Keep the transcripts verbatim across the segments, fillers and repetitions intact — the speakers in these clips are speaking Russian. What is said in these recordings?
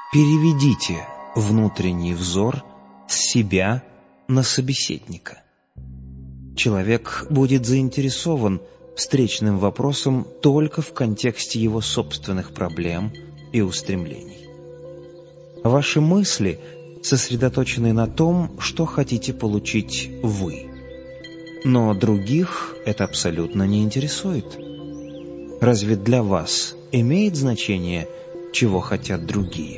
Переведите внутренний взор с себя на собеседника. Человек будет заинтересован встречным вопросом только в контексте его собственных проблем и устремлений. Ваши мысли сосредоточены на том, что хотите получить вы. Но других это абсолютно не интересует. Разве для вас имеет значение, чего хотят другие?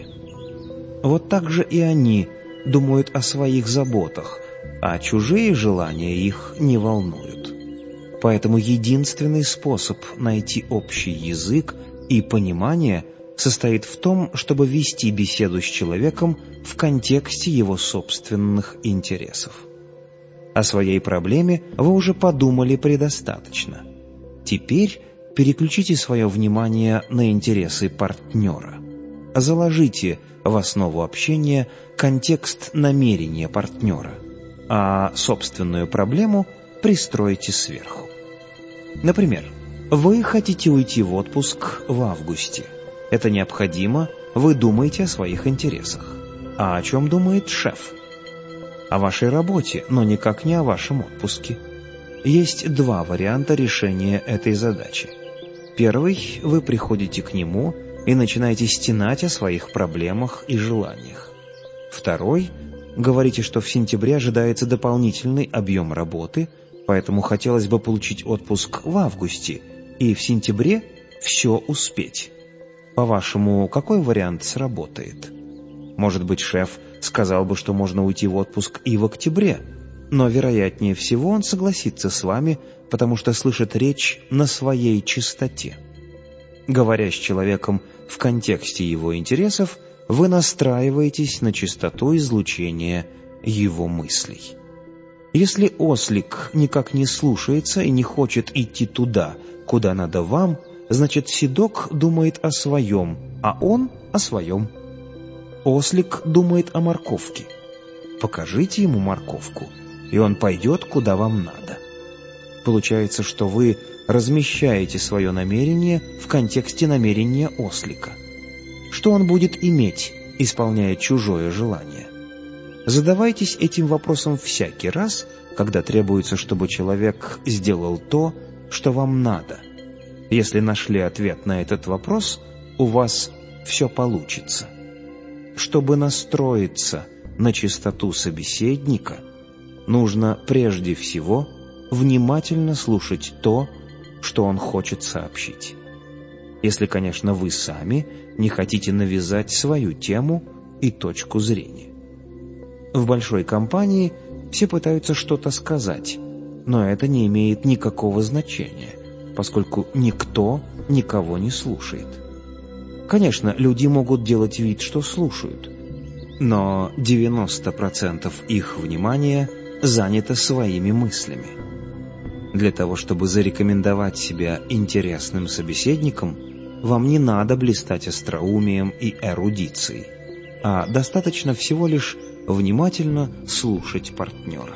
Вот так же и они думают о своих заботах, а чужие желания их не волнуют. Поэтому единственный способ найти общий язык и понимание состоит в том, чтобы вести беседу с человеком в контексте его собственных интересов. О своей проблеме вы уже подумали предостаточно. Теперь переключите свое внимание на интересы партнера. Заложите в основу общения контекст намерения партнера, а собственную проблему пристройте сверху. Например, вы хотите уйти в отпуск в августе. Это необходимо, вы думаете о своих интересах. А о чем думает шеф? О вашей работе, но никак не о вашем отпуске. Есть два варианта решения этой задачи. Первый – вы приходите к нему и начинаете стенать о своих проблемах и желаниях. Второй – говорите, что в сентябре ожидается дополнительный объем работы, поэтому хотелось бы получить отпуск в августе и в сентябре все успеть. По-вашему, какой вариант сработает? Может быть, шеф сказал бы, что можно уйти в отпуск и в октябре, но, вероятнее всего, он согласится с вами, потому что слышит речь на своей частоте. Говоря с человеком в контексте его интересов, вы настраиваетесь на частоту излучения его мыслей. Если ослик никак не слушается и не хочет идти туда, куда надо вам, значит, седок думает о своем, а он о своем. Ослик думает о морковке. Покажите ему морковку, и он пойдет, куда вам надо. Получается, что вы размещаете свое намерение в контексте намерения ослика. Что он будет иметь, исполняя чужое желание? Задавайтесь этим вопросом всякий раз, когда требуется, чтобы человек сделал то, что вам надо. Если нашли ответ на этот вопрос, у вас все получится. Чтобы настроиться на частоту собеседника, нужно прежде всего внимательно слушать то, что он хочет сообщить. Если, конечно, вы сами не хотите навязать свою тему и точку зрения. В большой компании все пытаются что-то сказать, но это не имеет никакого значения, поскольку никто никого не слушает. Конечно, люди могут делать вид, что слушают, но девяносто процентов их внимания занято своими мыслями. Для того, чтобы зарекомендовать себя интересным собеседником, вам не надо блистать остроумием и эрудицией, а достаточно всего лишь внимательно слушать партнера.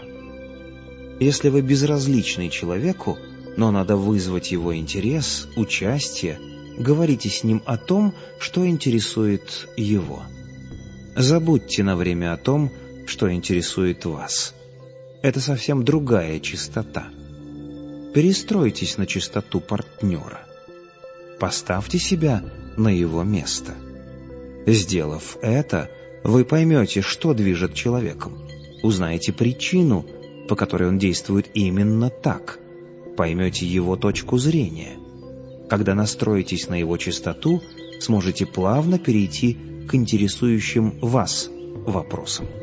Если вы безразличны человеку, но надо вызвать его интерес, участие, говорите с ним о том, что интересует его. Забудьте на время о том, что интересует вас. Это совсем другая частота. Перестройтесь на частоту партнера. Поставьте себя на его место. Сделав это, вы поймете, что движет человеком, узнаете причину, по которой он действует именно так, поймете его точку зрения. Когда настроитесь на его частоту, сможете плавно перейти к интересующим вас вопросам.